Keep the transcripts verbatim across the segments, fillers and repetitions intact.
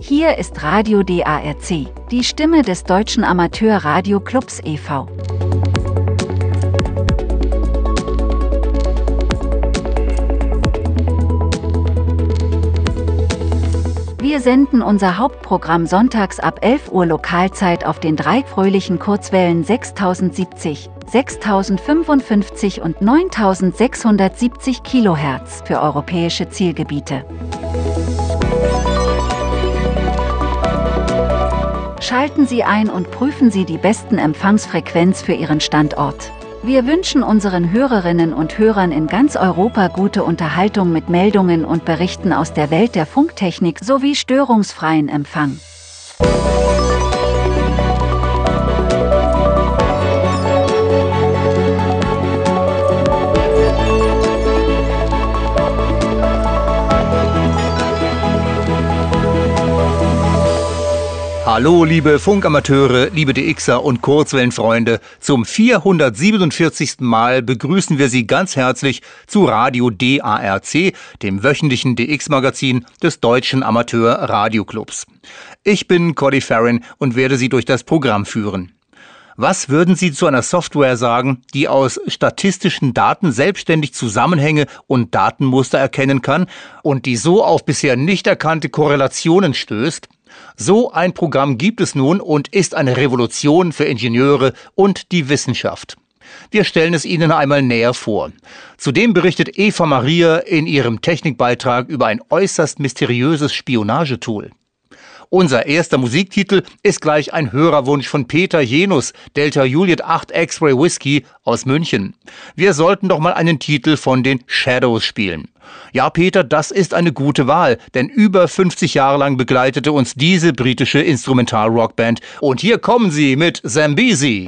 Hier ist Radio D A R C, die Stimme des Deutschen Amateur-Radio-Clubs e V Wir senden unser Hauptprogramm sonntags ab elf Uhr Lokalzeit auf den drei fröhlichen Kurzwellen sechstausendsiebzig, sechstausendfünfundfünfzig und neuntausendsechshundertsiebzig Kilohertz für europäische Zielgebiete. Schalten Sie ein und prüfen Sie die besten Empfangsfrequenz für Ihren Standort. Wir wünschen unseren Hörerinnen und Hörern in ganz Europa gute Unterhaltung mit Meldungen und Berichten aus der Welt der Funktechnik sowie störungsfreien Empfang. Hallo liebe Funkamateure, liebe D Xer und Kurzwellenfreunde. Zum vierhundertsiebenundvierzigsten Mal begrüßen wir Sie ganz herzlich zu Radio D A R C, dem wöchentlichen D X-Magazin des Deutschen Amateur-Radio-Clubs. Ich bin Cody Farron und werde Sie durch das Programm führen. Was würden Sie zu einer Software sagen, die aus statistischen Daten selbstständig Zusammenhänge und Datenmuster erkennen kann und die so auf bisher nicht erkannte Korrelationen stößt? So ein Programm gibt es nun und ist eine Revolution für Ingenieure und die Wissenschaft. Wir stellen es Ihnen einmal näher vor. Zudem berichtet Eva Maria in ihrem Technikbeitrag über ein äußerst mysteriöses Spionagetool. Unser erster Musiktitel ist gleich ein Hörerwunsch von Peter Jenus, Delta Juliet acht X-Ray Whiskey aus München. Wir sollten doch mal einen Titel von den Shadows spielen. Ja, Peter, das ist eine gute Wahl, denn über fünfzig Jahre lang begleitete uns diese britische Instrumental-Rockband. Und hier kommen sie mit Zambezi.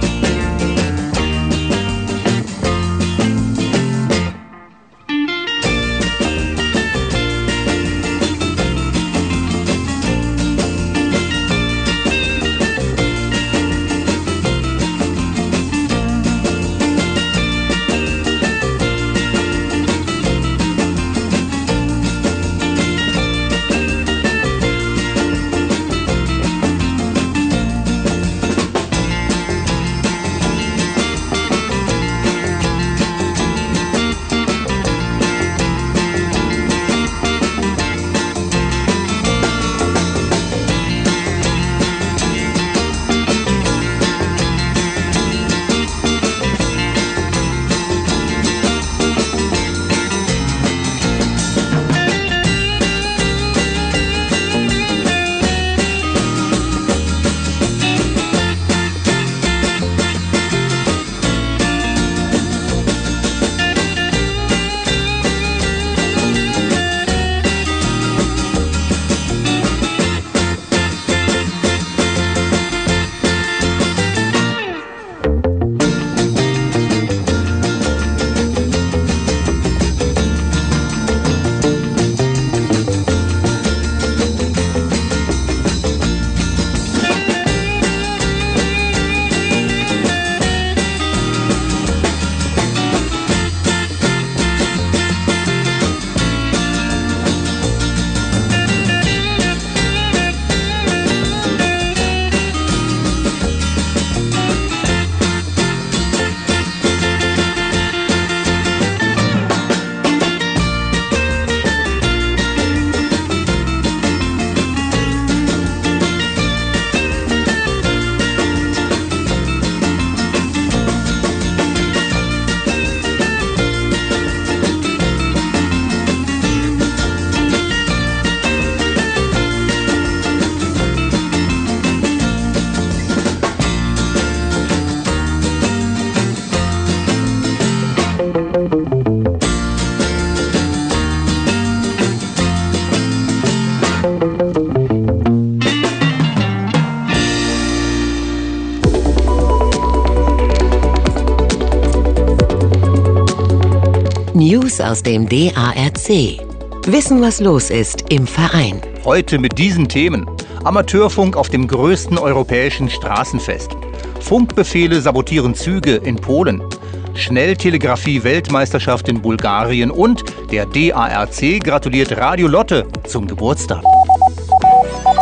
News aus dem D A R C. Wissen, was los ist im Verein. Heute mit diesen Themen. Amateurfunk auf dem größten europäischen Straßenfest. Funkbefehle sabotieren Züge in Polen. Schnelltelegrafie-Weltmeisterschaft in Bulgarien und der D A R C gratuliert Radio Lotte zum Geburtstag.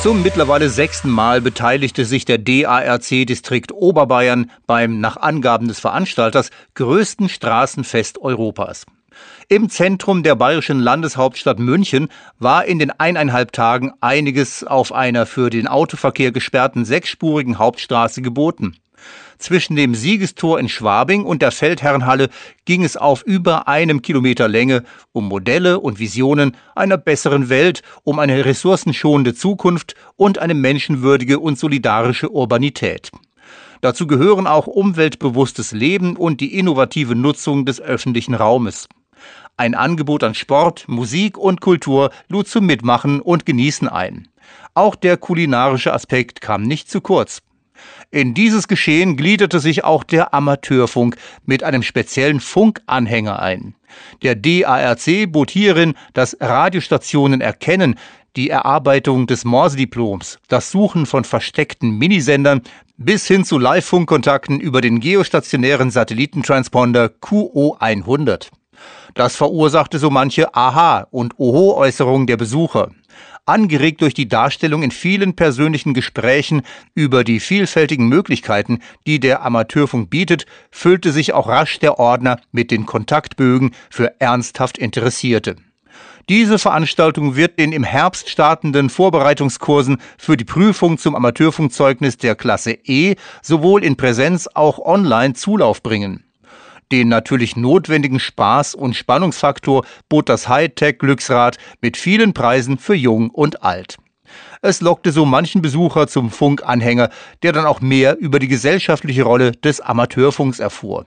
Zum mittlerweile sechsten Mal beteiligte sich der D A R C-Distrikt Oberbayern beim, nach Angaben des Veranstalters, größten Straßenfest Europas. Im Zentrum der bayerischen Landeshauptstadt München war in den eineinhalb Tagen einiges auf einer für den Autoverkehr gesperrten sechsspurigen Hauptstraße geboten. Zwischen dem Siegestor in Schwabing und der Feldherrnhalle ging es auf über einem Kilometer Länge um Modelle und Visionen einer besseren Welt, um eine ressourcenschonende Zukunft und eine menschenwürdige und solidarische Urbanität. Dazu gehören auch umweltbewusstes Leben und die innovative Nutzung des öffentlichen Raumes. Ein Angebot an Sport, Musik und Kultur lud zum Mitmachen und Genießen ein. Auch der kulinarische Aspekt kam nicht zu kurz. In dieses Geschehen gliederte sich auch der Amateurfunk mit einem speziellen Funkanhänger ein. Der D A R C bot hierin das Radiostationen erkennen, die Erarbeitung des Morse-Diploms, das Suchen von versteckten Minisendern bis hin zu Live-Funkkontakten über den geostationären Satellitentransponder Q O hundert. Das verursachte so manche Aha- und Oho-Äußerungen der Besucher. Angeregt durch die Darstellung in vielen persönlichen Gesprächen über die vielfältigen Möglichkeiten, die der Amateurfunk bietet, füllte sich auch rasch der Ordner mit den Kontaktbögen für ernsthaft Interessierte. Diese Veranstaltung wird den im Herbst startenden Vorbereitungskursen für die Prüfung zum Amateurfunkzeugnis der Klasse E sowohl in Präsenz auch online Zulauf bringen. Den natürlich notwendigen Spaß- und Spannungsfaktor bot das Hightech-Glücksrad mit vielen Preisen für Jung und Alt. Es lockte so manchen Besucher zum Funkanhänger, der dann auch mehr über die gesellschaftliche Rolle des Amateurfunks erfuhr.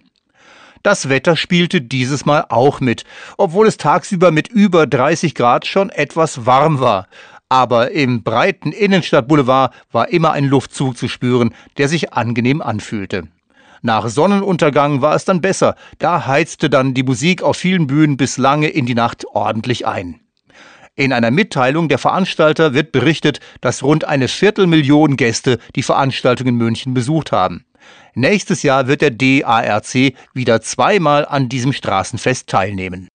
Das Wetter spielte dieses Mal auch mit, obwohl es tagsüber mit über dreißig Grad schon etwas warm war. Aber im breiten Innenstadtboulevard war immer ein Luftzug zu spüren, der sich angenehm anfühlte. Nach Sonnenuntergang war es dann besser, da heizte dann die Musik auf vielen Bühnen bis lange in die Nacht ordentlich ein. In einer Mitteilung der Veranstalter wird berichtet, dass rund eine Viertelmillion Gäste die Veranstaltung in München besucht haben. Nächstes Jahr wird der D A R C wieder zweimal an diesem Straßenfest teilnehmen.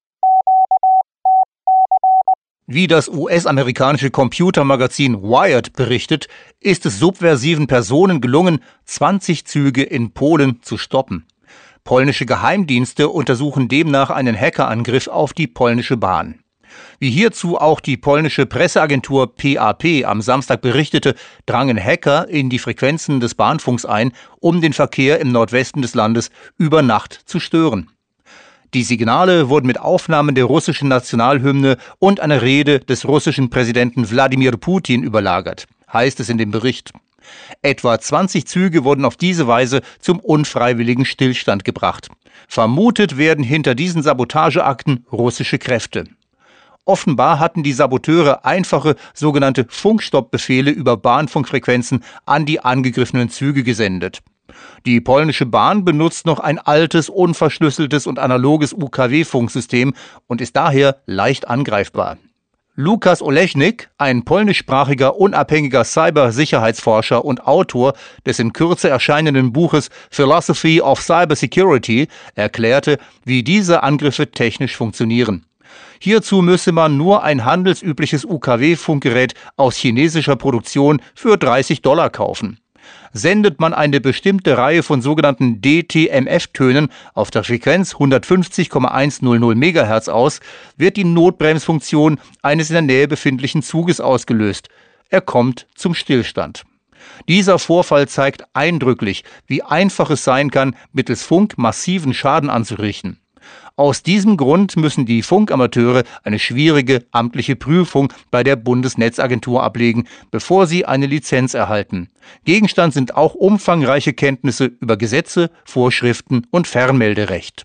Wie das U S-amerikanische Computermagazin Wired berichtet, ist es subversiven Personen gelungen, zwanzig Züge in Polen zu stoppen. Polnische Geheimdienste untersuchen demnach einen Hackerangriff auf die polnische Bahn. Wie hierzu auch die polnische Presseagentur P A P am Samstag berichtete, drangen Hacker in die Frequenzen des Bahnfunks ein, um den Verkehr im Nordwesten des Landes über Nacht zu stören. Die Signale wurden mit Aufnahmen der russischen Nationalhymne und einer Rede des russischen Präsidenten Wladimir Putin überlagert, heißt es in dem Bericht. Etwa zwanzig Züge wurden auf diese Weise zum unfreiwilligen Stillstand gebracht. Vermutet werden hinter diesen Sabotageakten russische Kräfte. Offenbar hatten die Saboteure einfache sogenannte Funkstoppbefehle über Bahnfunkfrequenzen an die angegriffenen Züge gesendet. Die polnische Bahn benutzt noch ein altes, unverschlüsseltes und analoges U K W-Funksystem und ist daher leicht angreifbar. Lukas Olechnik, ein polnischsprachiger, unabhängiger Cybersicherheitsforscher und Autor des in Kürze erscheinenden Buches Philosophy of Cybersecurity, erklärte, wie diese Angriffe technisch funktionieren. Hierzu müsse man nur ein handelsübliches U K W-Funkgerät aus chinesischer Produktion für dreißig Dollar kaufen. Sendet man eine bestimmte Reihe von sogenannten D T M F-Tönen auf der Frequenz hundertfünfzig Komma hundertzehn Megahertz aus, wird die Notbremsfunktion eines in der Nähe befindlichen Zuges ausgelöst. Er kommt zum Stillstand. Dieser Vorfall zeigt eindrücklich, wie einfach es sein kann, mittels Funk massiven Schaden anzurichten. Aus diesem Grund müssen die Funkamateure eine schwierige amtliche Prüfung bei der Bundesnetzagentur ablegen, bevor sie eine Lizenz erhalten. Gegenstand sind auch umfangreiche Kenntnisse über Gesetze, Vorschriften und Fernmelderecht.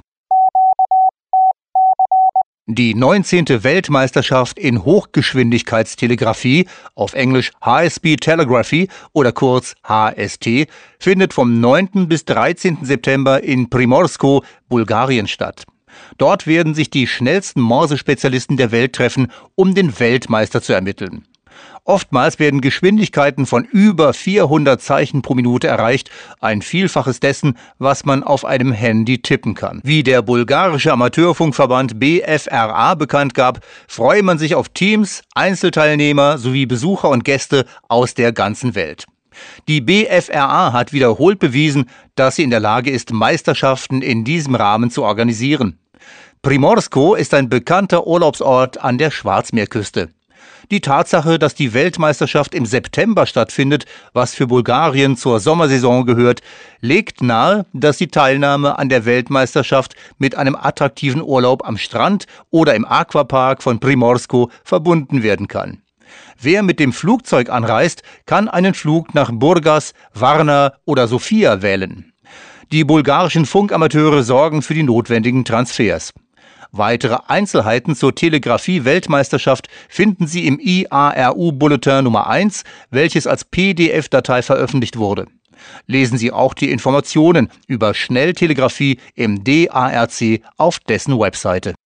Die neunzehnte Weltmeisterschaft in Hochgeschwindigkeitstelegrafie, auf Englisch High-Speed Telegraphy oder kurz H S T, findet vom neunten bis dreizehnten September in Primorsko, Bulgarien statt. Dort werden sich die schnellsten Morse-Spezialisten der Welt treffen, um den Weltmeister zu ermitteln. Oftmals werden Geschwindigkeiten von über vierhundert Zeichen pro Minute erreicht, ein Vielfaches dessen, was man auf einem Handy tippen kann. Wie der bulgarische Amateurfunkverband B F R A bekannt gab, freue man sich auf Teams, Einzelteilnehmer sowie Besucher und Gäste aus der ganzen Welt. Die B F R A hat wiederholt bewiesen, dass sie in der Lage ist, Meisterschaften in diesem Rahmen zu organisieren. Primorsko ist ein bekannter Urlaubsort an der Schwarzmeerküste. Die Tatsache, dass die Weltmeisterschaft im September stattfindet, was für Bulgarien zur Sommersaison gehört, legt nahe, dass die Teilnahme an der Weltmeisterschaft mit einem attraktiven Urlaub am Strand oder im Aquapark von Primorsko verbunden werden kann. Wer mit dem Flugzeug anreist, kann einen Flug nach Burgas, Varna oder Sofia wählen. Die bulgarischen Funkamateure sorgen für die notwendigen Transfers. Weitere Einzelheiten zur Telegrafie-Weltmeisterschaft finden Sie im I A R U-Bulletin Nummer eins, welches als P D F-Datei veröffentlicht wurde. Lesen Sie auch die Informationen über Schnelltelegrafie im D A R C auf dessen Webseite.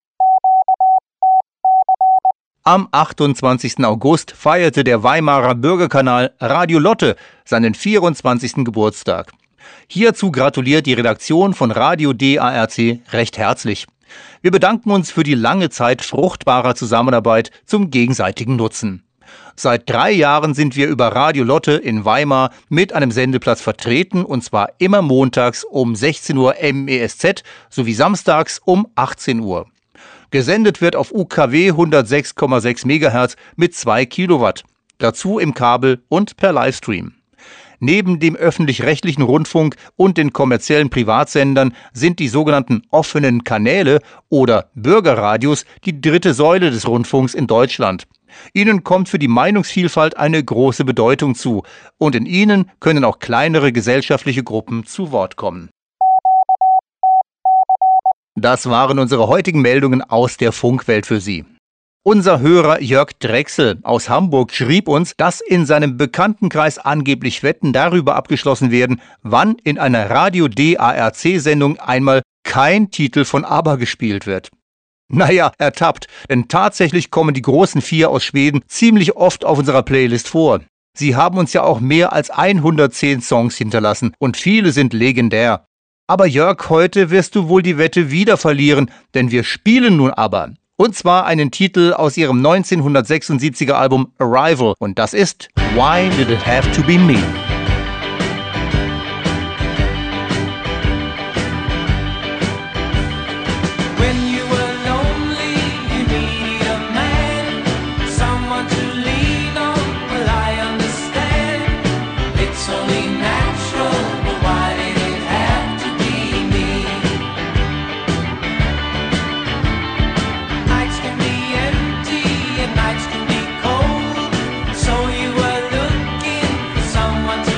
Am achtundzwanzigsten August feierte der Weimarer Bürgerkanal Radio Lotte seinen vierundzwanzigsten Geburtstag. Hierzu gratuliert die Redaktion von Radio D A R C recht herzlich. Wir bedanken uns für die lange Zeit fruchtbarer Zusammenarbeit zum gegenseitigen Nutzen. Seit drei Jahren sind wir über Radio Lotte in Weimar mit einem Sendeplatz vertreten, und zwar immer montags um sechzehn Uhr M E S Z sowie samstags um achtzehn Uhr. Gesendet wird auf U K W hundertsechs Komma sechs Megahertz mit zwei Kilowatt, dazu im Kabel und per Livestream. Neben dem öffentlich-rechtlichen Rundfunk und den kommerziellen Privatsendern sind die sogenannten offenen Kanäle oder Bürgerradios die dritte Säule des Rundfunks in Deutschland. Ihnen kommt für die Meinungsvielfalt eine große Bedeutung zu, und in ihnen können auch kleinere gesellschaftliche Gruppen zu Wort kommen. Das waren unsere heutigen Meldungen aus der Funkwelt für Sie. Unser Hörer Jörg Drechsel aus Hamburg schrieb uns, dass in seinem Bekanntenkreis angeblich Wetten darüber abgeschlossen werden, wann in einer Radio-D A R C-Sendung einmal kein Titel von ABBA gespielt wird. Naja, ertappt, denn tatsächlich kommen die großen vier aus Schweden ziemlich oft auf unserer Playlist vor. Sie haben uns ja auch mehr als hundertzehn Songs hinterlassen und viele sind legendär. Aber Jörg, heute wirst du wohl die Wette wieder verlieren, denn wir spielen nun ABBA. Und zwar einen Titel aus ihrem neunzehnhundertsechsundsiebziger Album Arrival. Und das ist Why Did It Have to Be Me? Nights can be cold, so you were looking for someone to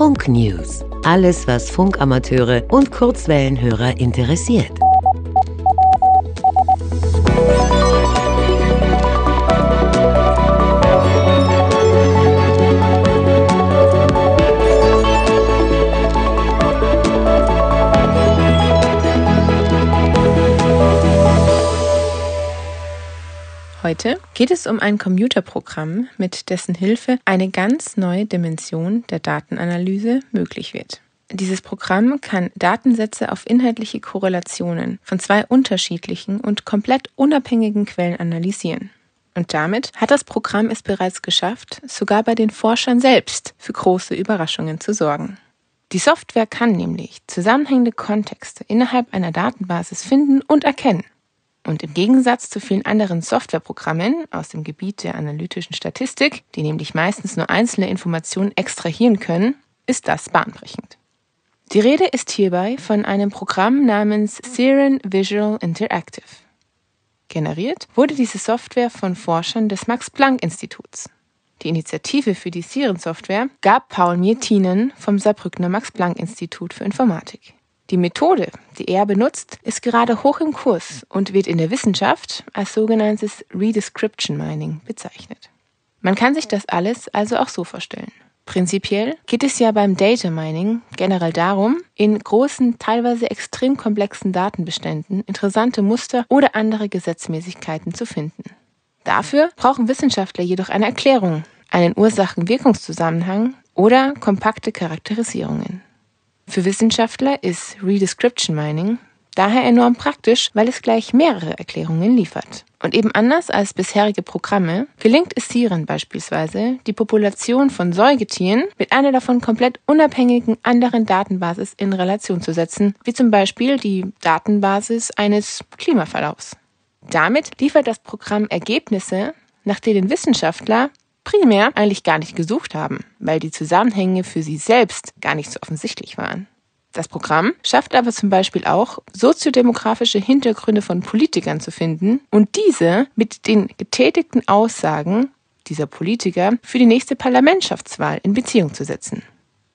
Funk News. Alles, was Funkamateure und Kurzwellenhörer interessiert. Heute geht es um ein Computerprogramm, mit dessen Hilfe eine ganz neue Dimension der Datenanalyse möglich wird. Dieses Programm kann Datensätze auf inhaltliche Korrelationen von zwei unterschiedlichen und komplett unabhängigen Quellen analysieren. Und damit hat das Programm es bereits geschafft, sogar bei den Forschern selbst für große Überraschungen zu sorgen. Die Software kann nämlich zusammenhängende Kontexte innerhalb einer Datenbasis finden und erkennen. Und im Gegensatz zu vielen anderen Softwareprogrammen aus dem Gebiet der analytischen Statistik, die nämlich meistens nur einzelne Informationen extrahieren können, ist das bahnbrechend. Die Rede ist hierbei von einem Programm namens Siren Visual Interactive. Generiert wurde diese Software von Forschern des Max-Planck-Instituts. Die Initiative für die Siren-Software gab Paul Miettinen vom Saarbrückner Max-Planck-Institut für Informatik. Die Methode, die er benutzt, ist gerade hoch im Kurs und wird in der Wissenschaft als sogenanntes Redescription Mining bezeichnet. Man kann sich das alles also auch so vorstellen. Prinzipiell geht es ja beim Data Mining generell darum, in großen, teilweise extrem komplexen Datenbeständen interessante Muster oder andere Gesetzmäßigkeiten zu finden. Dafür brauchen Wissenschaftler jedoch eine Erklärung, einen Ursachen-Wirkungszusammenhang oder kompakte Charakterisierungen. Für Wissenschaftler ist Redescription Mining daher enorm praktisch, weil es gleich mehrere Erklärungen liefert. Und eben anders als bisherige Programme gelingt es Siren beispielsweise, die Population von Säugetieren mit einer davon komplett unabhängigen anderen Datenbasis in Relation zu setzen, wie zum Beispiel die Datenbasis eines Klimaverlaufs. Damit liefert das Programm Ergebnisse, nach denen Wissenschaftler primär eigentlich gar nicht gesucht haben, weil die Zusammenhänge für sie selbst gar nicht so offensichtlich waren. Das Programm schafft aber zum Beispiel auch, soziodemografische Hintergründe von Politikern zu finden und diese mit den getätigten Aussagen dieser Politiker für die nächste Parlamentschaftswahl in Beziehung zu setzen.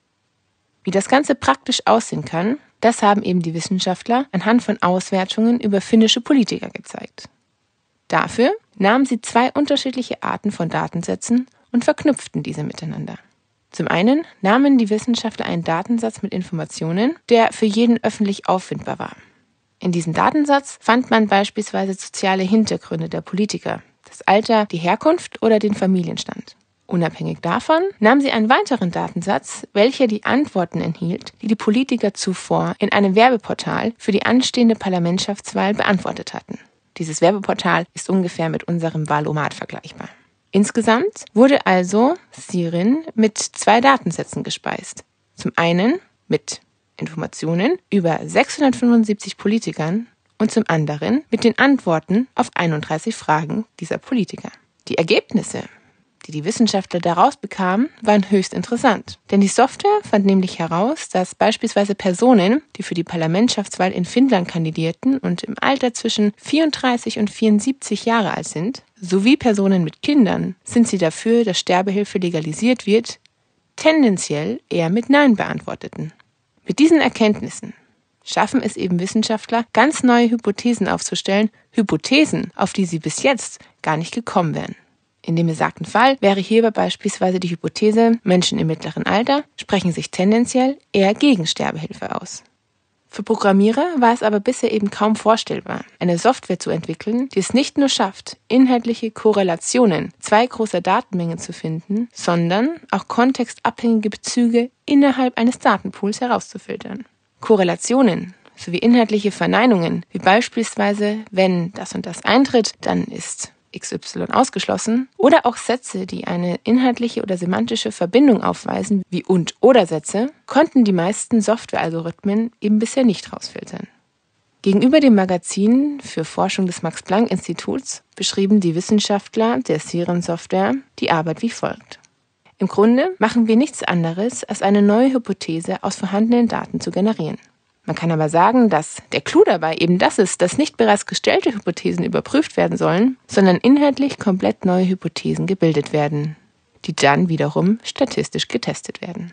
Wie das Ganze praktisch aussehen kann, das haben eben die Wissenschaftler anhand von Auswertungen über finnische Politiker gezeigt. Dafür nahmen sie zwei unterschiedliche Arten von Datensätzen und verknüpften diese miteinander. Zum einen nahmen die Wissenschaftler einen Datensatz mit Informationen, der für jeden öffentlich auffindbar war. In diesem Datensatz fand man beispielsweise soziale Hintergründe der Politiker, das Alter, die Herkunft oder den Familienstand. Unabhängig davon nahmen sie einen weiteren Datensatz, welcher die Antworten enthielt, die die Politiker zuvor in einem Werbeportal für die anstehende Parlamentschaftswahl beantwortet hatten. Dieses Werbeportal ist ungefähr mit unserem Wahlomat vergleichbar. Insgesamt wurde also Siren mit zwei Datensätzen gespeist. Zum einen mit Informationen über sechshundertfünfundsiebzig Politikern und zum anderen mit den Antworten auf einunddreißig Fragen dieser Politiker. Die Ergebnisse, die die Wissenschaftler daraus bekamen, waren höchst interessant. Denn die Software fand nämlich heraus, dass beispielsweise Personen, die für die Parlamentschaftswahl in Finnland kandidierten und im Alter zwischen vierunddreißig und vierundsiebzig Jahre alt sind, sowie Personen mit Kindern, sind sie dafür, dass Sterbehilfe legalisiert wird, tendenziell eher mit Nein beantworteten. Mit diesen Erkenntnissen schaffen es eben Wissenschaftler, ganz neue Hypothesen aufzustellen, Hypothesen, auf die sie bis jetzt gar nicht gekommen wären. In dem besagten Fall wäre hierbei beispielsweise die Hypothese, Menschen im mittleren Alter sprechen sich tendenziell eher gegen Sterbehilfe aus. Für Programmierer war es aber bisher eben kaum vorstellbar, eine Software zu entwickeln, die es nicht nur schafft, inhaltliche Korrelationen zwei großer Datenmengen zu finden, sondern auch kontextabhängige Bezüge innerhalb eines Datenpools herauszufiltern. Korrelationen sowie inhaltliche Verneinungen, wie beispielsweise, wenn das und das eintritt, dann ist X Y ausgeschlossen, oder auch Sätze, die eine inhaltliche oder semantische Verbindung aufweisen, wie Und-Oder-Sätze, konnten die meisten Softwarealgorithmen eben bisher nicht rausfiltern. Gegenüber dem Magazin für Forschung des Max-Planck-Instituts beschrieben die Wissenschaftler der Siren-Software die Arbeit wie folgt. Im Grunde machen wir nichts anderes, als eine neue Hypothese aus vorhandenen Daten zu generieren. Man kann aber sagen, dass der Clou dabei eben das ist, dass nicht bereits gestellte Hypothesen überprüft werden sollen, sondern inhaltlich komplett neue Hypothesen gebildet werden, die dann wiederum statistisch getestet werden.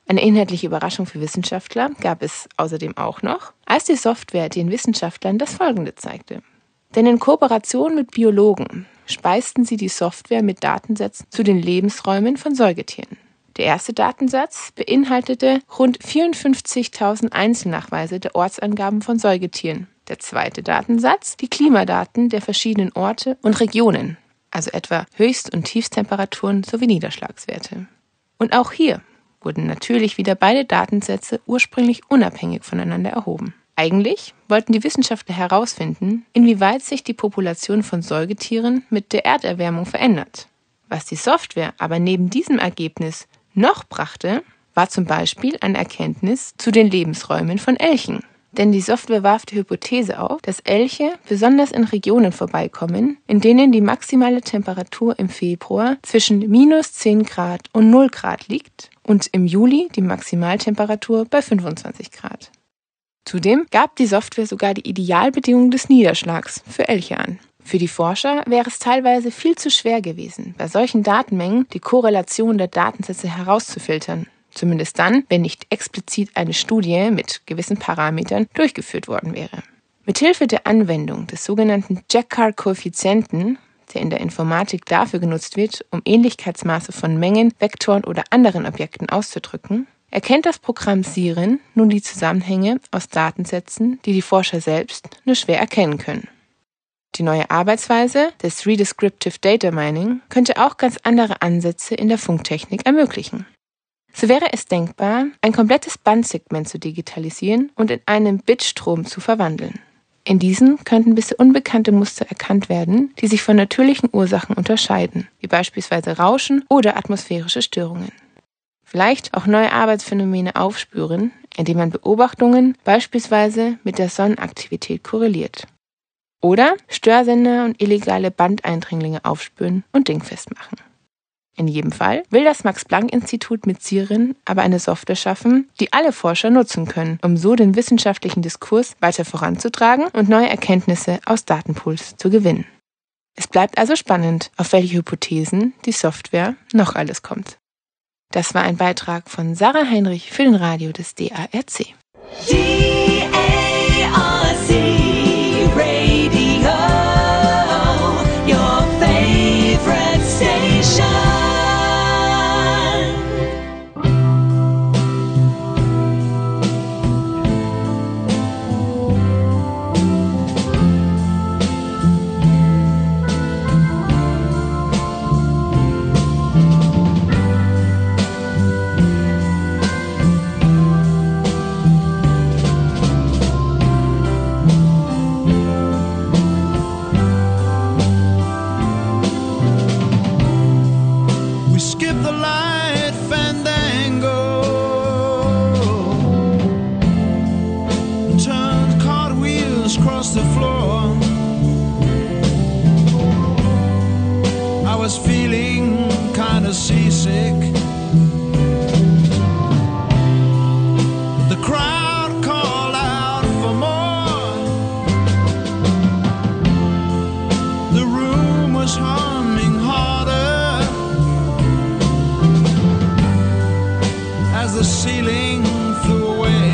Eine inhaltliche Überraschung für Wissenschaftler gab es außerdem auch noch, als die Software den Wissenschaftlern das Folgende zeigte. Denn in Kooperation mit Biologen speisten sie die Software mit Datensätzen zu den Lebensräumen von Säugetieren. Der erste Datensatz beinhaltete rund vierundfünfzigtausend Einzelnachweise der Ortsangaben von Säugetieren. Der zweite Datensatz die Klimadaten der verschiedenen Orte und Regionen, also etwa Höchst- und Tiefstemperaturen sowie Niederschlagswerte. Und auch hier wurden natürlich wieder beide Datensätze ursprünglich unabhängig voneinander erhoben. Eigentlich wollten die Wissenschaftler herausfinden, inwieweit sich die Population von Säugetieren mit der Erderwärmung verändert. Was die Software aber neben diesem Ergebnis noch brachte, war zum Beispiel eine Erkenntnis zu den Lebensräumen von Elchen. Denn die Software warf die Hypothese auf, dass Elche besonders in Regionen vorbeikommen, in denen die maximale Temperatur im Februar zwischen minus zehn Grad und null Grad liegt und im Juli die Maximaltemperatur bei fünfundzwanzig Grad. Zudem gab die Software sogar die Idealbedingungen des Niederschlags für Elche an. Für die Forscher wäre es teilweise viel zu schwer gewesen, bei solchen Datenmengen die Korrelation der Datensätze herauszufiltern. Zumindest dann, wenn nicht explizit eine Studie mit gewissen Parametern durchgeführt worden wäre. Mithilfe der Anwendung des sogenannten Jacquard-Koeffizienten, der in der Informatik dafür genutzt wird, um Ähnlichkeitsmaße von Mengen, Vektoren oder anderen Objekten auszudrücken, erkennt das Programm Sirin nun die Zusammenhänge aus Datensätzen, die die Forscher selbst nur schwer erkennen können. Die neue Arbeitsweise des Redescriptive Data Mining könnte auch ganz andere Ansätze in der Funktechnik ermöglichen. So wäre es denkbar, ein komplettes Bandsegment zu digitalisieren und in einen Bitstrom zu verwandeln. In diesen könnten bisher unbekannte Muster erkannt werden, die sich von natürlichen Ursachen unterscheiden, wie beispielsweise Rauschen oder atmosphärische Störungen. Vielleicht auch neue Arbeitsphänomene aufspüren, indem man Beobachtungen beispielsweise mit der Sonnenaktivität korreliert. Oder Störsender und illegale Bandeindringlinge aufspüren und dingfest machen. In jedem Fall will das Max-Planck-Institut mit Sirin aber eine Software schaffen, die alle Forscher nutzen können, um so den wissenschaftlichen Diskurs weiter voranzutragen und neue Erkenntnisse aus Datenpools zu gewinnen. Es bleibt also spannend, auf welche Hypothesen die Software noch alles kommt. Das war ein Beitrag von Sarah Heinrich für den Radio des D A R C. D A R C Radio, your favorite station. Seasick. The crowd called out for more. The room was humming harder as the ceiling flew away.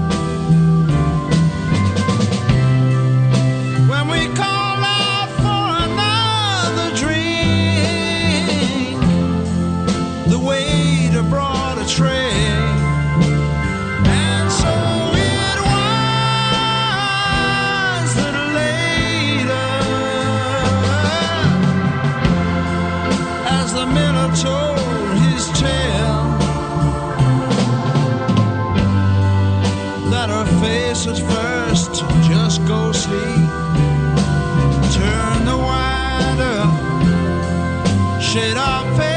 When we called out for another drink, the waiter brought a tray, and so it was that later, as the miller told his tale, that her face at first just ghostly, turn the wider shade of pale.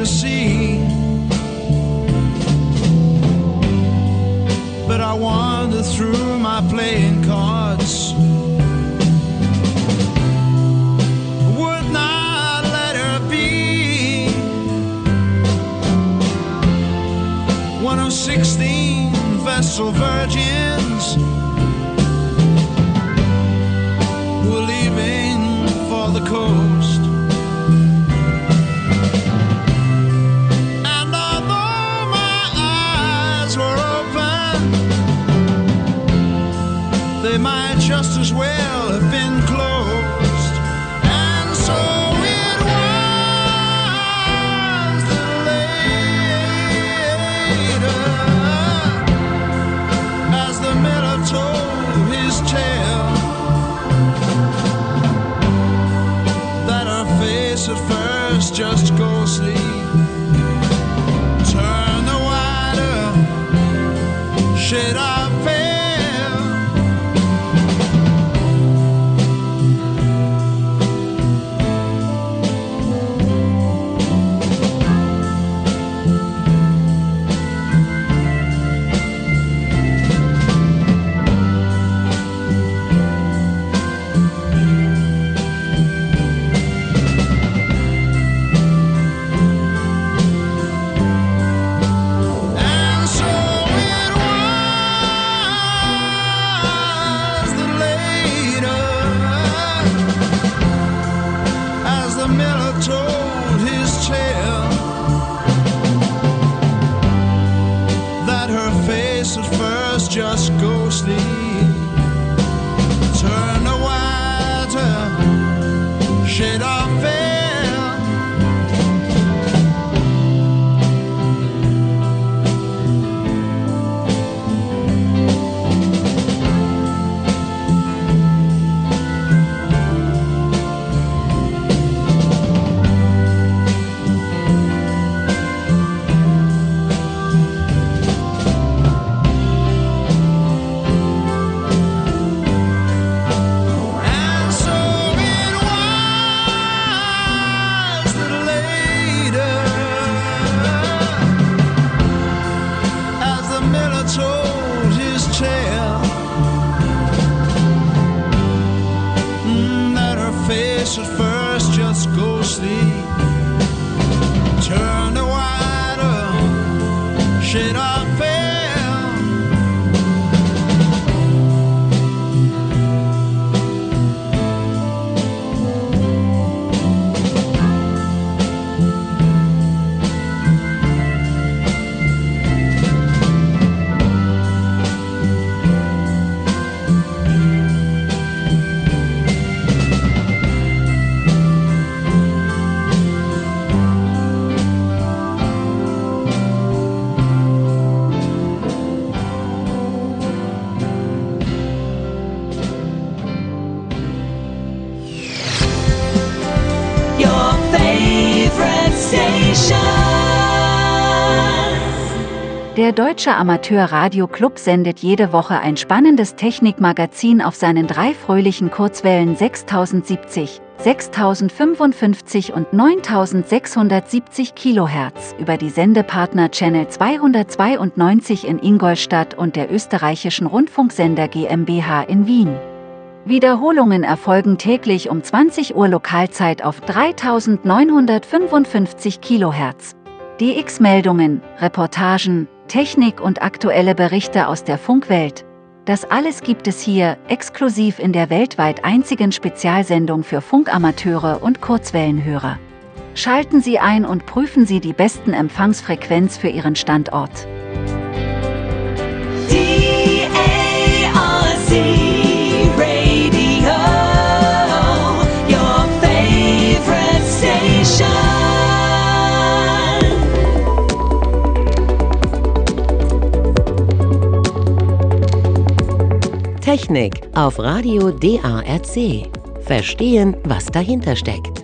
to see. But I wander through my playing cards. Would not let her be one of sixteen Vestal virgins who are leaving for the coast. And although my eyes were open, they might just as well have been closed. And so it was that later, as the miller told his tale, that her face at first just ghostly turned the wider shade of pale. And so it was that later, as the miller told his tale, that her face at first just ghostly turned a whiter shade of pale. And so it was that later, as the miller told his tale, mm, that her face at first just ghostly turned a whiter shade of pale. Your favorite station. Der Deutsche Amateur-Radio-Club sendet jede Woche ein spannendes Technikmagazin auf seinen drei fröhlichen Kurzwellen sechstausendsiebzig, sechstausendfünfundfünfzig und neuntausendsechshundertsiebzig Kilohertz über die Sendepartner Channel zweihundertzweiundneunzig in Ingolstadt und der österreichischen Rundfunksender GmbH in Wien. Wiederholungen erfolgen täglich um zwanzig Uhr Lokalzeit auf dreitausendneunhundertfünfundfünfzig Kilohertz. D X-Meldungen, Reportagen, Technik und aktuelle Berichte aus der Funkwelt. Das alles gibt es hier, exklusiv in der weltweit einzigen Spezialsendung für Funkamateure und Kurzwellenhörer. Schalten Sie ein und prüfen Sie die besten Empfangsfrequenz für Ihren Standort. D A R C Radio, your favorite station. Technik auf Radio D A R C. Verstehen, was dahinter steckt.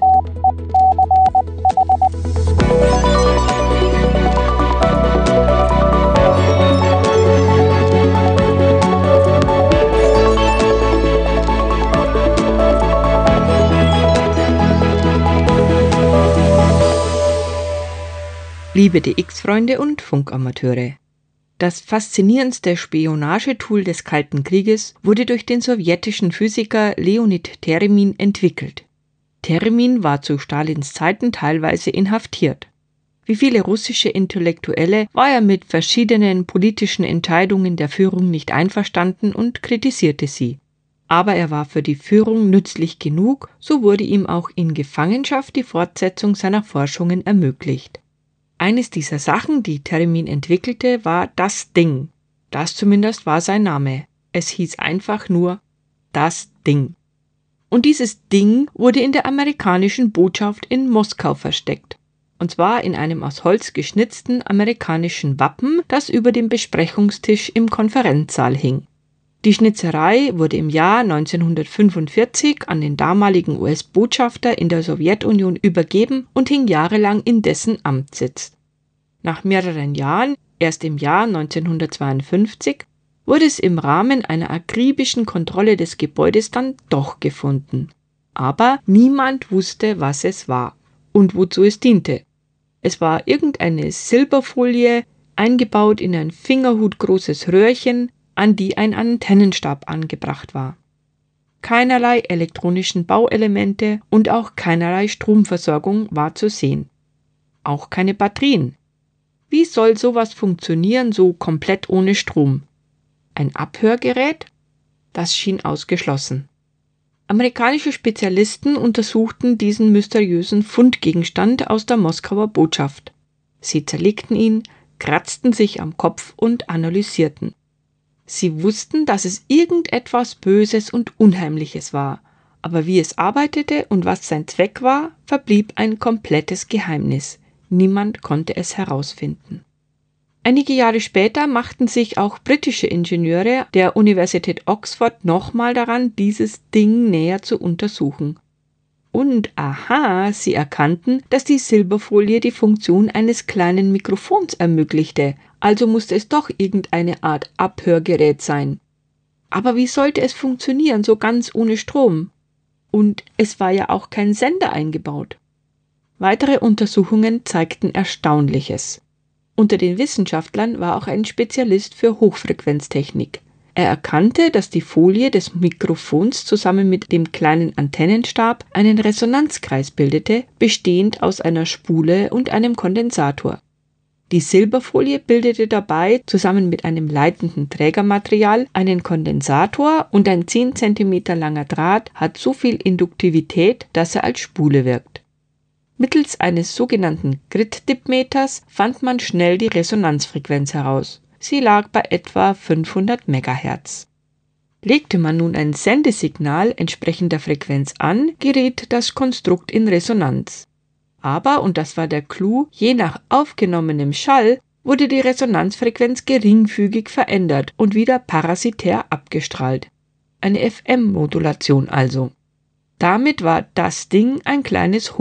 Liebe D X-Freunde und Funkamateure. Das faszinierendste Spionagetool des Kalten Krieges wurde durch den sowjetischen Physiker Leonid Theremin entwickelt. Theremin war zu Stalins Zeiten teilweise inhaftiert. Wie viele russische Intellektuelle war er mit verschiedenen politischen Entscheidungen der Führung nicht einverstanden und kritisierte sie. Aber er war für die Führung nützlich genug, so wurde ihm auch in Gefangenschaft die Fortsetzung seiner Forschungen ermöglicht. Eines dieser Sachen, die Theremin entwickelte, war das Ding. Das zumindest war sein Name. Es hieß einfach nur das Ding. Und dieses Ding wurde in der amerikanischen Botschaft in Moskau versteckt. Und zwar in einem aus Holz geschnitzten amerikanischen Wappen, das über dem Besprechungstisch im Konferenzsaal hing. Die Schnitzerei wurde im Jahr neunzehnhundertfünfundvierzig an den damaligen U S-Botschafter in der Sowjetunion übergeben und hing jahrelang in dessen Amtssitz. Nach mehreren Jahren, erst im Jahr neunzehnhundertzweiundfünfzig, wurde es im Rahmen einer akribischen Kontrolle des Gebäudes dann doch gefunden. Aber niemand wusste, was es war und wozu es diente. Es war irgendeine Silberfolie, eingebaut in ein fingerhutgroßes Röhrchen, an die ein Antennenstab angebracht war. Keinerlei elektronischen Bauelemente und auch keinerlei Stromversorgung war zu sehen. Auch keine Batterien. Wie soll sowas funktionieren, so komplett ohne Strom? Ein Abhörgerät? Das schien ausgeschlossen. Amerikanische Spezialisten untersuchten diesen mysteriösen Fundgegenstand aus der Moskauer Botschaft. Sie zerlegten ihn, kratzten sich am Kopf und analysierten. Sie wussten, dass es irgendetwas Böses und Unheimliches war, aber wie es arbeitete und was sein Zweck war, verblieb ein komplettes Geheimnis. Niemand konnte es herausfinden. Einige Jahre später machten sich auch britische Ingenieure der Universität Oxford nochmal daran, dieses Ding näher zu untersuchen. Und aha, sie erkannten, dass die Silberfolie die Funktion eines kleinen Mikrofons ermöglichte, also musste es doch irgendeine Art Abhörgerät sein. Aber wie sollte es funktionieren, so ganz ohne Strom? Und es war ja auch kein Sender eingebaut. Weitere Untersuchungen zeigten Erstaunliches. Unter den Wissenschaftlern war auch ein Spezialist für Hochfrequenztechnik. Er erkannte, dass die Folie des Mikrofons zusammen mit dem kleinen Antennenstab einen Resonanzkreis bildete, bestehend aus einer Spule und einem Kondensator. Die Silberfolie bildete dabei zusammen mit einem leitenden Trägermaterial einen Kondensator und ein zehn Zentimeter langer Draht hat so viel Induktivität, dass er als Spule wirkt. Mittels eines sogenannten Grid-Dipmeters fand man schnell die Resonanzfrequenz heraus. Sie lag bei etwa fünfhundert Megahertz. Legte man nun ein Sendesignal entsprechender Frequenz an, geriet das Konstrukt in Resonanz. Aber, und das war der Clou, je nach aufgenommenem Schall wurde die Resonanzfrequenz geringfügig verändert und wieder parasitär abgestrahlt. Eine F M-Modulation also. Damit war das Ding ein kleines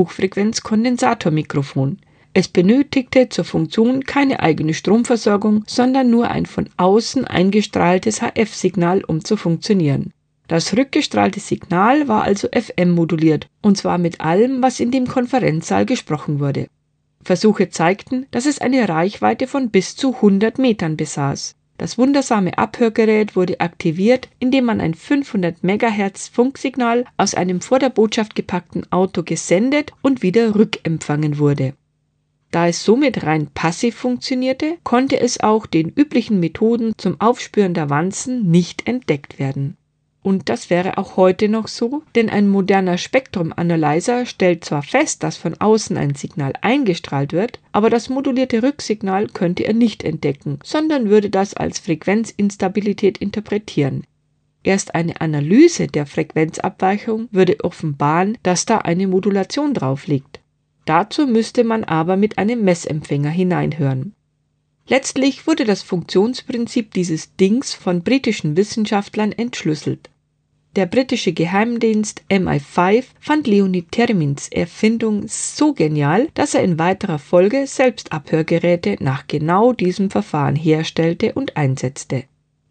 Hochfrequenz-Kondensatormikrofon. Es benötigte zur Funktion keine eigene Stromversorgung, sondern nur ein von außen eingestrahltes H F-Signal, um zu funktionieren. Das rückgestrahlte Signal war also F M-moduliert, und zwar mit allem, was in dem Konferenzsaal gesprochen wurde. Versuche zeigten, dass es eine Reichweite von bis zu hundert Metern besaß. Das wundersame Abhörgerät wurde aktiviert, indem man ein fünfhundert Megahertz Funksignal aus einem vor der Botschaft gepackten Auto gesendet und wieder rückempfangen wurde. Da es somit rein passiv funktionierte, konnte es auch den üblichen Methoden zum Aufspüren der Wanzen nicht entdeckt werden. Und das wäre auch heute noch so, denn ein moderner Spektrumanalyzer stellt zwar fest, dass von außen ein Signal eingestrahlt wird, aber das modulierte Rücksignal könnte er nicht entdecken, sondern würde das als Frequenzinstabilität interpretieren. Erst eine Analyse der Frequenzabweichung würde offenbaren, dass da eine Modulation drauf liegt. Dazu müsste man aber mit einem Messempfänger hineinhören. Letztlich wurde das Funktionsprinzip dieses Dings von britischen Wissenschaftlern entschlüsselt. Der britische Geheimdienst M I fünf fand Leonid Theremins Erfindung so genial, dass er in weiterer Folge selbst Abhörgeräte nach genau diesem Verfahren herstellte und einsetzte.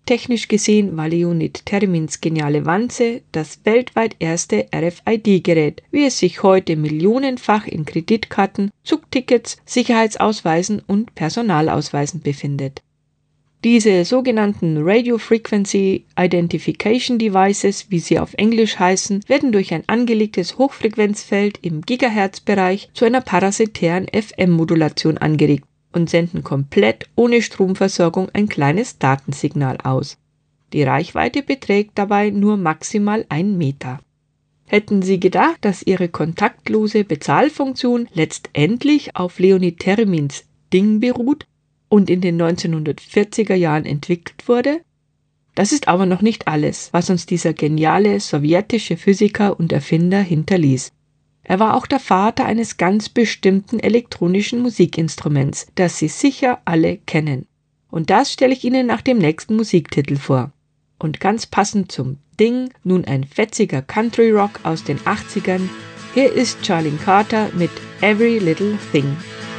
musiktechnisch gesehen war Leonid Theremin's geniale Wanze das weltweit erste R F I D-Gerät, wie es sich heute millionenfach in Kreditkarten, Zugtickets, Sicherheitsausweisen und Personalausweisen befindet. Diese sogenannten Radio Frequency Identification Devices, wie sie auf Englisch heißen, werden durch ein angelegtes Hochfrequenzfeld im Gigahertz-Bereich zu einer parasitären F M-Modulation angeregt und senden komplett ohne Stromversorgung ein kleines Datensignal aus. Die Reichweite beträgt dabei nur maximal ein Meter. Hätten Sie gedacht, dass Ihre kontaktlose Bezahlfunktion letztendlich auf Leonid Theremin's Ding beruht und in den neunzehnhundertvierziger Jahren entwickelt wurde? Das ist aber noch nicht alles, was uns dieser geniale sowjetische Physiker und Erfinder hinterließ. Er war auch der Vater eines ganz bestimmten elektronischen Musikinstruments, das Sie sicher alle kennen. Und das stelle ich Ihnen nach dem nächsten Musiktitel vor. Und ganz passend zum Ding nun ein fetziger Country Rock aus den achtzigern. Hier ist Charlene Carter mit Every Little Thing.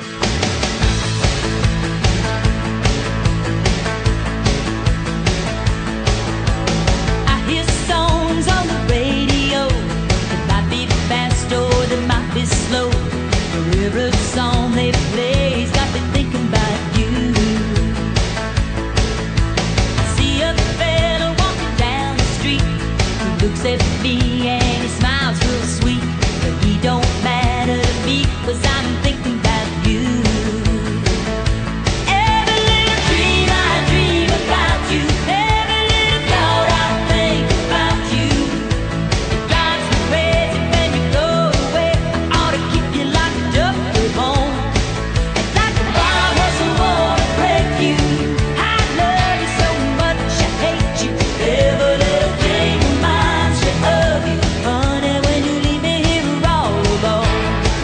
Looks at me and he smiles real sweet, but he don't matter to me, 'cause I'm thinking about you. Every little dream I dream about you, every little thought I think about you. It drives me crazy when you go away. I ought to keep you locked up at home. It's like a bomb doesn't want to break you. I love you so much, I hate you. Every little thing reminds me of you, honey, when you leave me here all alone.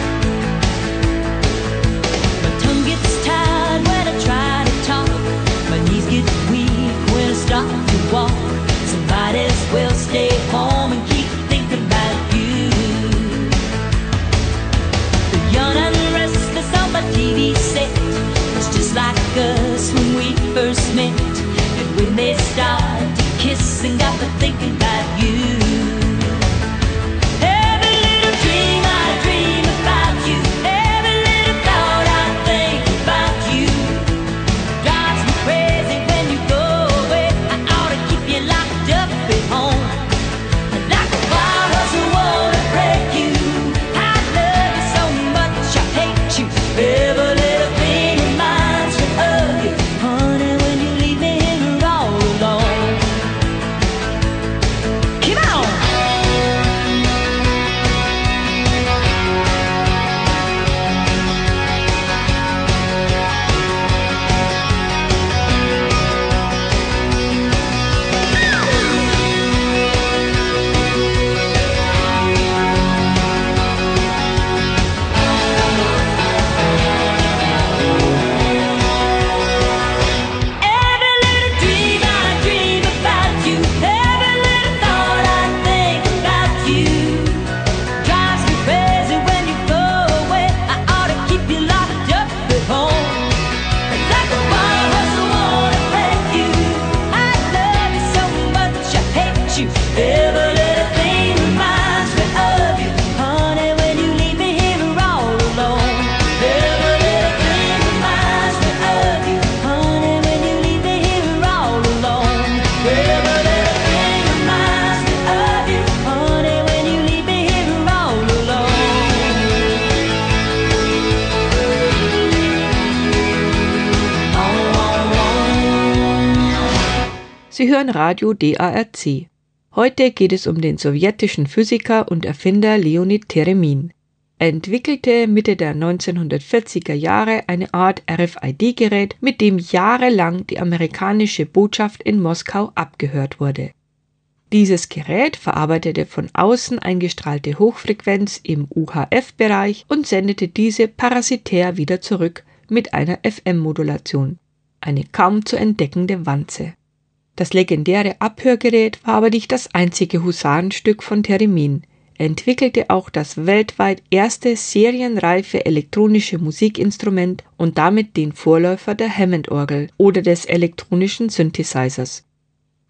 My tongue gets tired when I try to talk. My knees get weak when I start to walk. Somebody else will stay home and keep thinking about you. The young and restless on my T V set, it's just like us when we first met. And when they start to kiss and got me thinking about you. Every little dream I dream about you, every little thought I think about you. Drives me crazy when you go away. I ought to keep you locked up at home. Like a fire doesn't want to break you. I love you so much, I hate you. Every little thing reminds me of you, honey, when you leave me here all alone. Come on! Every little dream I dream about you, every little thought I think about you. Drives me crazy when you go away. I ought to keep you locked up at home. Like a fire doesn't want to break you. I love you so much, I hate you. Every little thing reminds me of you, honey, when you leave me here all alone. Every little thing reminds me of you, honey, when you leave me here all alone. Every little thing reminds me of you, honey, when you leave me here all alone. Sie hören Radio D A R C. Heute geht es um den sowjetischen Physiker und Erfinder Leonid Theremin. Er entwickelte Mitte der neunzehnhundertvierziger Jahre eine Art R F I D-Gerät, mit dem jahrelang die amerikanische Botschaft in Moskau abgehört wurde. Dieses Gerät verarbeitete von außen eingestrahlte Hochfrequenz im U H F-Bereich und sendete diese parasitär wieder zurück mit einer F M-Modulation. Eine kaum zu entdeckende Wanze. Das legendäre Abhörgerät war aber nicht das einzige Husarenstück von Theremin. Er entwickelte auch das weltweit erste serienreife elektronische Musikinstrument und damit den Vorläufer der Hammond-Orgel oder des elektronischen Synthesizers.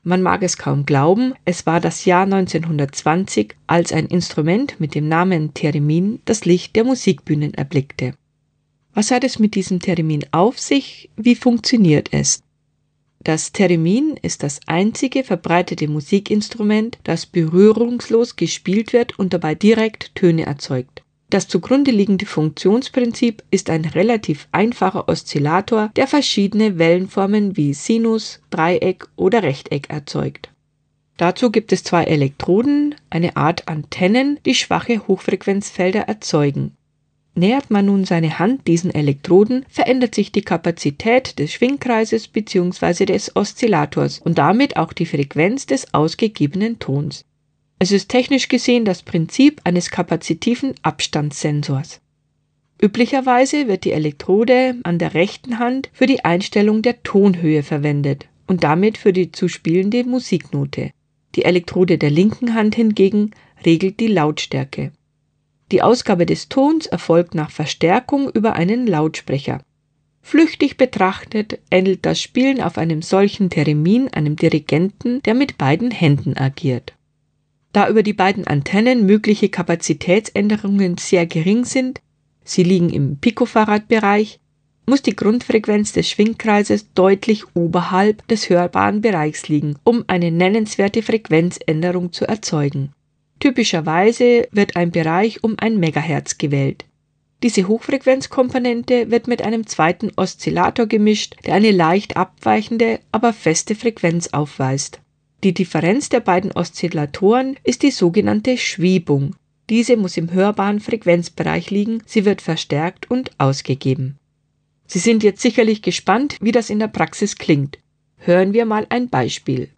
Man mag es kaum glauben, es war das Jahr neunzehnhundertzwanzig, als ein Instrument mit dem Namen Theremin das Licht der Musikbühnen erblickte. Was hat es mit diesem Theremin auf sich? Wie funktioniert es? Das Theremin ist das einzige verbreitete Musikinstrument, das berührungslos gespielt wird und dabei direkt Töne erzeugt. Das zugrunde liegende Funktionsprinzip ist ein relativ einfacher Oszillator, der verschiedene Wellenformen wie Sinus, Dreieck oder Rechteck erzeugt. Dazu gibt es zwei Elektroden, eine Art Antennen, die schwache Hochfrequenzfelder erzeugen. Nähert man nun seine Hand diesen Elektroden, verändert sich die Kapazität des Schwingkreises bzw. des Oszillators und damit auch die Frequenz des ausgegebenen Tons. Es ist technisch gesehen das Prinzip eines kapazitiven Abstandssensors. Üblicherweise wird die Elektrode an der rechten Hand für die Einstellung der Tonhöhe verwendet und damit für die zu spielende Musiknote. Die Elektrode der linken Hand hingegen regelt die Lautstärke. Die Ausgabe des Tons erfolgt nach Verstärkung über einen Lautsprecher. Flüchtig betrachtet ähnelt das Spielen auf einem solchen Theremin einem Dirigenten, der mit beiden Händen agiert. Da über die beiden Antennen mögliche Kapazitätsänderungen sehr gering sind, sie liegen im Picofarad-Bereich, muss die Grundfrequenz des Schwingkreises deutlich oberhalb des hörbaren Bereichs liegen, um eine nennenswerte Frequenzänderung zu erzeugen. Typischerweise wird ein Bereich um ein Megahertz gewählt. Diese Hochfrequenzkomponente wird mit einem zweiten Oszillator gemischt, der eine leicht abweichende, aber feste Frequenz aufweist. Die Differenz der beiden Oszillatoren ist die sogenannte Schwebung. Diese muss im hörbaren Frequenzbereich liegen, sie wird verstärkt und ausgegeben. Sie sind jetzt sicherlich gespannt, wie das in der Praxis klingt. Hören wir mal ein Beispiel.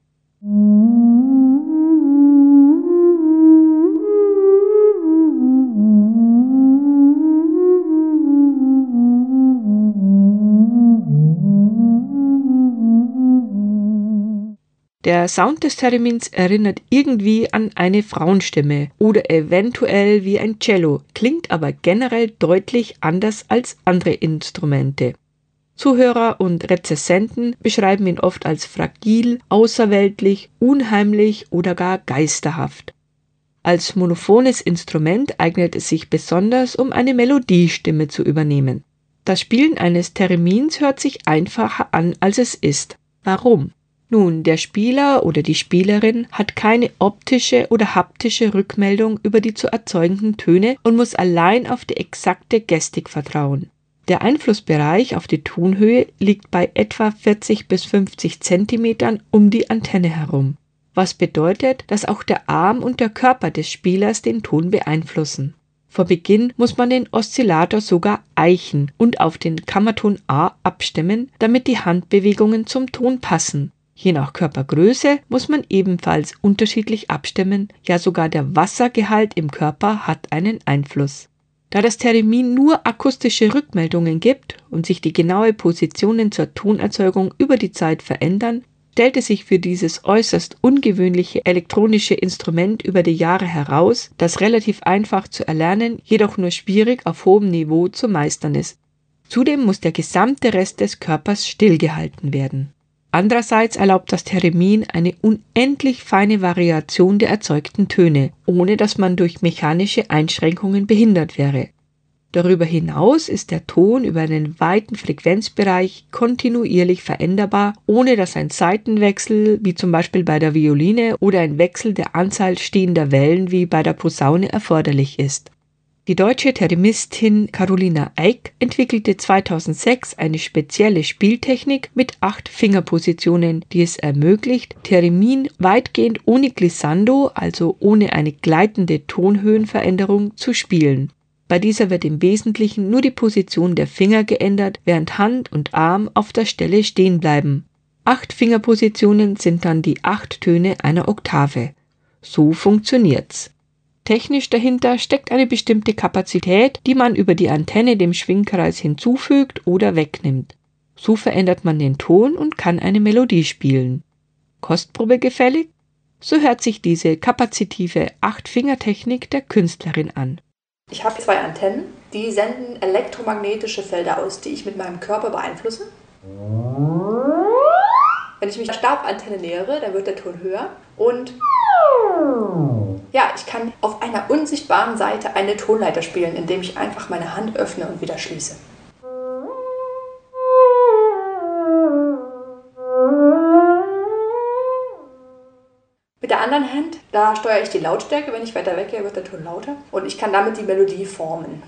Der Sound des Theremins erinnert irgendwie an eine Frauenstimme oder eventuell wie ein Cello, klingt aber generell deutlich anders als andere Instrumente. Zuhörer und Rezensenten beschreiben ihn oft als fragil, außerweltlich, unheimlich oder gar geisterhaft. Als monophones Instrument eignet es sich besonders, um eine Melodiestimme zu übernehmen. Das Spielen eines Theremins hört sich einfacher an, als es ist. Warum? Nun, der Spieler oder die Spielerin hat keine optische oder haptische Rückmeldung über die zu erzeugenden Töne und muss allein auf die exakte Gestik vertrauen. Der Einflussbereich auf die Tonhöhe liegt bei etwa vierzig bis fünfzig Zentimetern um die Antenne herum, was bedeutet, dass auch der Arm und der Körper des Spielers den Ton beeinflussen. Vor Beginn muss man den Oszillator sogar eichen und auf den Kammerton A abstimmen, damit die Handbewegungen zum Ton passen. Je nach Körpergröße muss man ebenfalls unterschiedlich abstimmen, ja sogar der Wassergehalt im Körper hat einen Einfluss. Da das Theremin nur akustische Rückmeldungen gibt und sich die genaue Positionen zur Tonerzeugung über die Zeit verändern, stellte sich für dieses äußerst ungewöhnliche elektronische Instrument über die Jahre heraus, das relativ einfach zu erlernen, jedoch nur schwierig auf hohem Niveau zu meistern ist. Zudem muss der gesamte Rest des Körpers stillgehalten werden. Andererseits erlaubt das Theremin eine unendlich feine Variation der erzeugten Töne, ohne dass man durch mechanische Einschränkungen behindert wäre. Darüber hinaus ist der Ton über einen weiten Frequenzbereich kontinuierlich veränderbar, ohne dass ein Saitenwechsel, wie zum Beispiel bei der Violine, oder ein Wechsel der Anzahl stehender Wellen, wie bei der Posaune, erforderlich ist. Die deutsche Theremistin Carolina Eick entwickelte zweitausendsechs eine spezielle Spieltechnik mit acht Fingerpositionen, die es ermöglicht, Theremin weitgehend ohne Glissando, also ohne eine gleitende Tonhöhenveränderung, zu spielen. Bei dieser wird im Wesentlichen nur die Position der Finger geändert, während Hand und Arm auf der Stelle stehen bleiben. Acht Fingerpositionen sind dann die acht Töne einer Oktave. So funktioniert's. Technisch dahinter steckt eine bestimmte Kapazität, die man über die Antenne dem Schwingkreis hinzufügt oder wegnimmt. So verändert man den Ton und kann eine Melodie spielen. Kostprobe gefällig? So hört sich diese kapazitive Acht-Finger-Technik der Künstlerin an. Ich habe zwei Antennen, die senden elektromagnetische Felder aus, die ich mit meinem Körper beeinflusse. Wenn ich mich der Stabantenne nähere, dann wird der Ton höher und ja, ich kann auf einer unsichtbaren Seite eine Tonleiter spielen, indem ich einfach meine Hand öffne und wieder schließe. Mit der anderen Hand, da steuere ich die Lautstärke. Wenn ich weiter weggehe, wird der Ton lauter. Und ich kann damit die Melodie formen.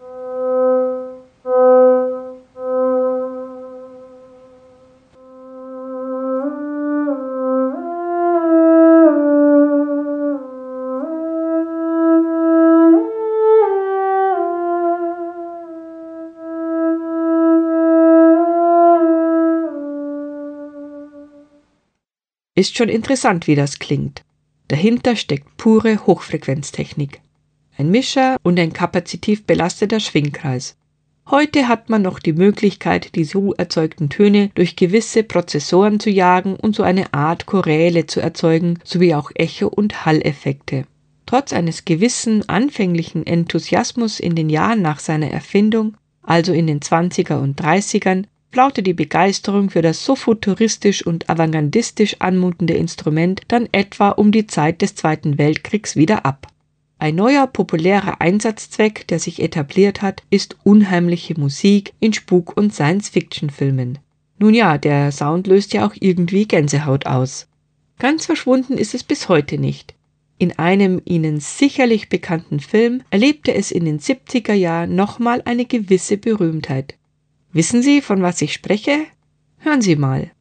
Ist schon interessant, wie das klingt. Dahinter steckt pure Hochfrequenztechnik. Ein Mischer und ein kapazitiv belasteter Schwingkreis. Heute hat man noch die Möglichkeit, die so erzeugten Töne durch gewisse Prozessoren zu jagen und so eine Art Choräle zu erzeugen, sowie auch Echo- und Halleffekte. Trotz eines gewissen anfänglichen Enthusiasmus in den Jahren nach seiner Erfindung, also in den zwanziger und dreißigern, flaute die Begeisterung für das so futuristisch und avantgardistisch anmutende Instrument dann etwa um die Zeit des Zweiten Weltkriegs wieder ab. Ein neuer populärer Einsatzzweck, der sich etabliert hat, ist unheimliche Musik in Spuk- und Science-Fiction-Filmen. Nun ja, der Sound löst ja auch irgendwie Gänsehaut aus. Ganz verschwunden ist es bis heute nicht. In einem Ihnen sicherlich bekannten Film erlebte es in den siebziger Jahren nochmal eine gewisse Berühmtheit. Wissen Sie, von was ich spreche? Hören Sie mal.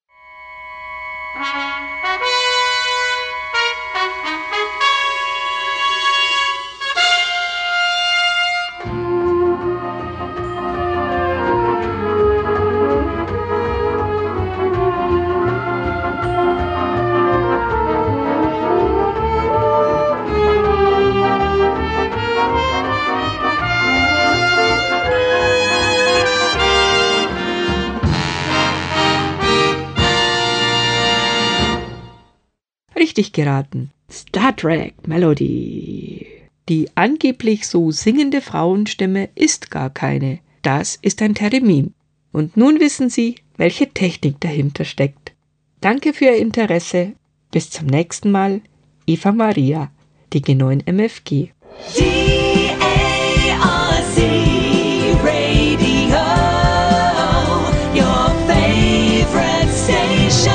Richtig geraten. Star Trek Melody. Die angeblich so singende Frauenstimme ist gar keine. Das ist ein Theremin. Und nun wissen Sie, welche Technik dahinter steckt. Danke für Ihr Interesse. Bis zum nächsten Mal. Eva Maria, D G neun M F G. D A R C Radio, your favorite station.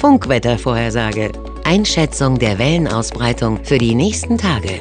Funkwettervorhersage. Einschätzung der Wellenausbreitung für die nächsten Tage.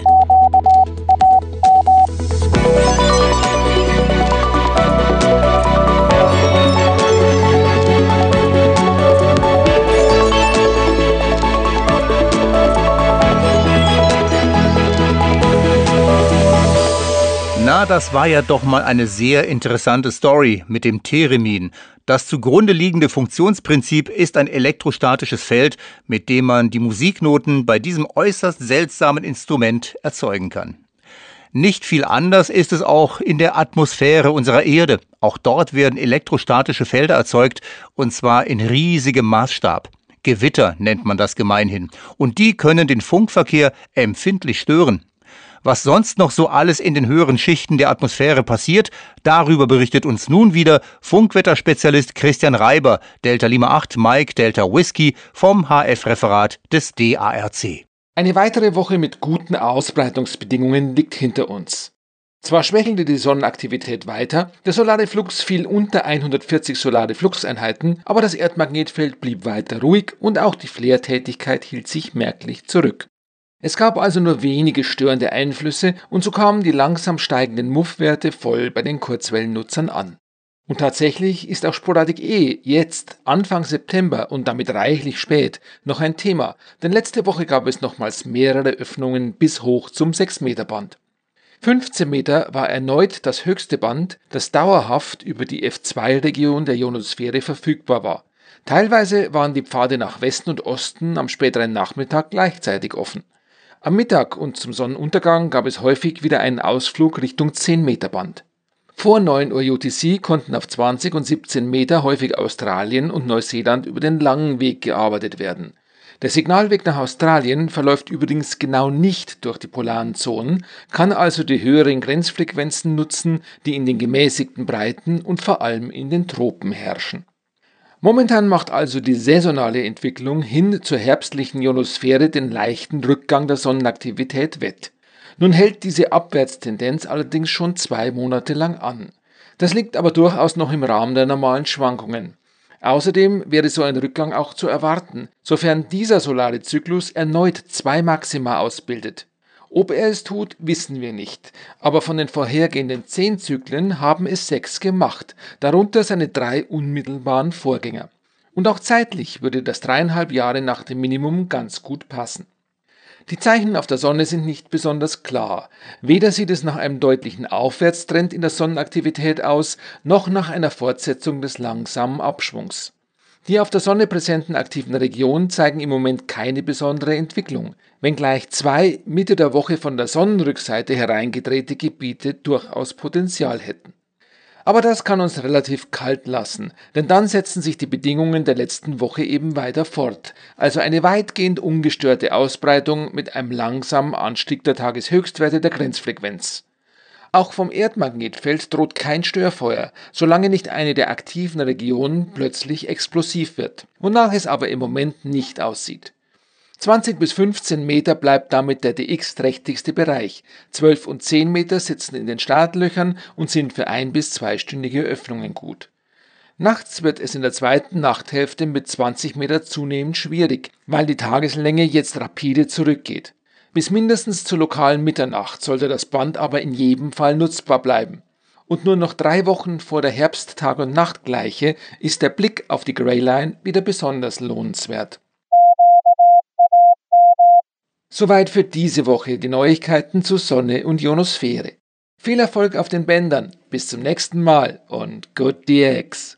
Na, das war ja doch mal eine sehr interessante Story mit dem Theremin. Das zugrunde liegende Funktionsprinzip ist ein elektrostatisches Feld, mit dem man die Musiknoten bei diesem äußerst seltsamen Instrument erzeugen kann. Nicht viel anders ist es auch in der Atmosphäre unserer Erde. Auch dort werden elektrostatische Felder erzeugt, und zwar in riesigem Maßstab. Gewitter nennt man das gemeinhin. Und die können den Funkverkehr empfindlich stören. Was sonst noch so alles in den höheren Schichten der Atmosphäre passiert, darüber berichtet uns nun wieder Funkwetterspezialist Christian Reiber, Delta Lima acht Mike Delta Whisky vom H F-Referat des D A R C. Eine weitere Woche mit guten Ausbreitungsbedingungen liegt hinter uns. Zwar schwächelte die Sonnenaktivität weiter, der solare Flux fiel unter hundertvierzig solare Fluxeinheiten, aber das Erdmagnetfeld blieb weiter ruhig und auch die Flaretätigkeit hielt sich merklich zurück. Es gab also nur wenige störende Einflüsse und so kamen die langsam steigenden Muff-Werte voll bei den Kurzwellennutzern an. Und tatsächlich ist auch Sporadik E jetzt, Anfang September und damit reichlich spät, noch ein Thema, denn letzte Woche gab es nochmals mehrere Öffnungen bis hoch zum sechs Meter Band. fünfzehn Meter war erneut das höchste Band, das dauerhaft über die F zwei Region der Ionosphäre verfügbar war. Teilweise waren die Pfade nach Westen und Osten am späteren Nachmittag gleichzeitig offen. Am Mittag und zum Sonnenuntergang gab es häufig wieder einen Ausflug Richtung zehn Meter Band. Vor neun Uhr U T C konnten auf zwanzig und siebzehn Meter häufig Australien und Neuseeland über den langen Weg gearbeitet werden. Der Signalweg nach Australien verläuft übrigens genau nicht durch die polaren Zonen, kann also die höheren Grenzfrequenzen nutzen, die in den gemäßigten Breiten und vor allem in den Tropen herrschen. Momentan macht also die saisonale Entwicklung hin zur herbstlichen Ionosphäre den leichten Rückgang der Sonnenaktivität wett. Nun hält diese Abwärtstendenz allerdings schon zwei Monate lang an. Das liegt aber durchaus noch im Rahmen der normalen Schwankungen. Außerdem wäre so ein Rückgang auch zu erwarten, sofern dieser solare Zyklus erneut zwei Maxima ausbildet. Ob er es tut, wissen wir nicht, aber von den vorhergehenden zehn Zyklen haben es sechs gemacht, darunter seine drei unmittelbaren Vorgänger. Und auch zeitlich würde das dreieinhalb Jahre nach dem Minimum ganz gut passen. Die Zeichen auf der Sonne sind nicht besonders klar. Weder sieht es nach einem deutlichen Aufwärtstrend in der Sonnenaktivität aus, noch nach einer Fortsetzung des langsamen Abschwungs. Die auf der Sonne präsenten aktiven Regionen zeigen im Moment keine besondere Entwicklung, wenngleich zwei Mitte der Woche von der Sonnenrückseite hereingedrehte Gebiete durchaus Potenzial hätten. Aber das kann uns relativ kalt lassen, denn dann setzen sich die Bedingungen der letzten Woche eben weiter fort, also eine weitgehend ungestörte Ausbreitung mit einem langsamen Anstieg der Tageshöchstwerte der Grenzfrequenz. Auch vom Erdmagnetfeld droht kein Störfeuer, solange nicht eine der aktiven Regionen plötzlich explosiv wird, wonach es aber im Moment nicht aussieht. zwanzig bis fünfzehn Meter bleibt damit der D X-trächtigste Bereich, zwölf und zehn Meter sitzen in den Startlöchern und sind für ein- bis zweistündige Öffnungen gut. Nachts wird es in der zweiten Nachthälfte mit zwanzig Meter zunehmend schwierig, weil die Tageslänge jetzt rapide zurückgeht. Bis mindestens zur lokalen Mitternacht sollte das Band aber in jedem Fall nutzbar bleiben. Und nur noch drei Wochen vor der Herbst-Tag- und Nachtgleiche ist der Blick auf die Greyline wieder besonders lohnenswert. Soweit für diese Woche die Neuigkeiten zu Sonne und Ionosphäre. Viel Erfolg auf den Bändern, bis zum nächsten Mal und Good D X!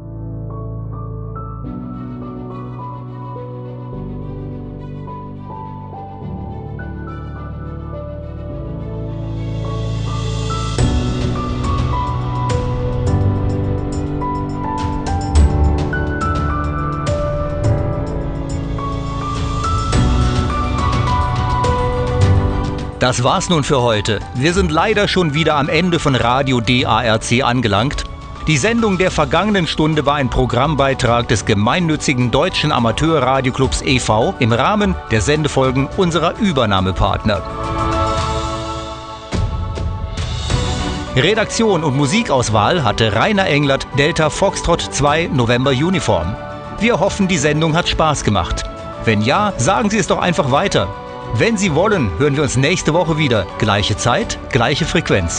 Das war's nun für heute. Wir sind leider schon wieder am Ende von Radio D A R C angelangt. Die Sendung der vergangenen Stunde war ein Programmbeitrag des gemeinnützigen Deutschen Amateurradioclubs e V im Rahmen der Sendefolgen unserer Übernahmepartner. Redaktion und Musikauswahl hatte Rainer Englert, Delta Foxtrot zwei November Uniform. Wir hoffen, die Sendung hat Spaß gemacht. Wenn ja, sagen Sie es doch einfach weiter. Wenn Sie wollen, hören wir uns nächste Woche wieder. Gleiche Zeit, gleiche Frequenz.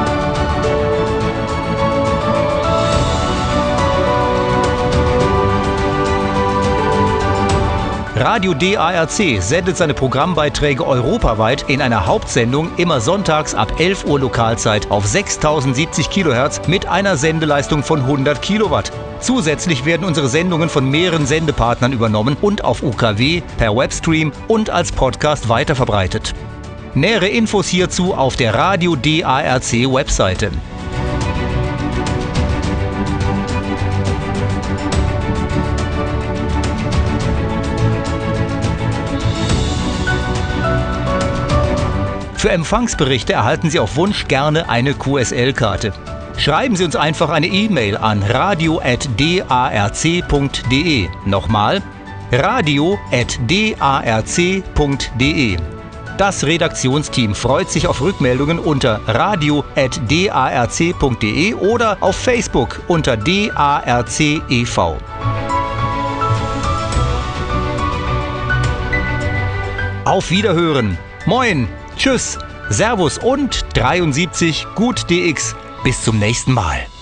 Radio D A R C sendet seine Programmbeiträge europaweit in einer Hauptsendung immer sonntags ab elf Uhr Lokalzeit auf sechstausendsiebzig Kilohertz mit einer Sendeleistung von hundert Kilowatt. Zusätzlich werden unsere Sendungen von mehreren Sendepartnern übernommen und auf U K W, per Webstream und als Podcast weiterverbreitet. Nähere Infos hierzu auf der Radio D A R C Webseite. Für Empfangsberichte erhalten Sie auf Wunsch gerne eine Q S L-Karte. Schreiben Sie uns einfach eine E-Mail an radio at d a r c punkt d e. Nochmal, radio at d a r c punkt d e. Das Redaktionsteam freut sich auf Rückmeldungen unter radio at d a r c punkt d e oder auf Facebook unter D A R C E V. Auf Wiederhören. Moin. Tschüss, Servus und dreiundsiebzig Gut D X. Bis zum nächsten Mal.